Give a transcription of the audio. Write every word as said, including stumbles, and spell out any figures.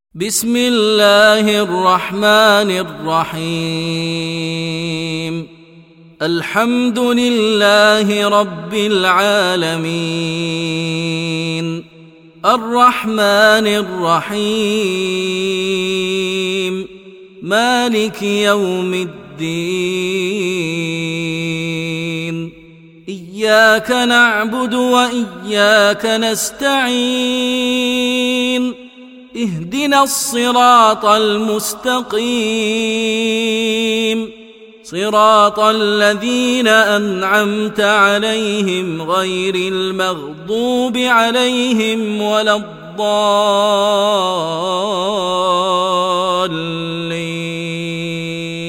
بسم الله الرحمن الرحيم. الحمد لله رب العالمين، الرحمن الرحيم، مالك يوم الدين. إياك نعبد وإياك نستعين، اهدنا الصراط المستقيم، صراط الذين أنعمت عليهم غير المغضوب عليهم ولا الضالين.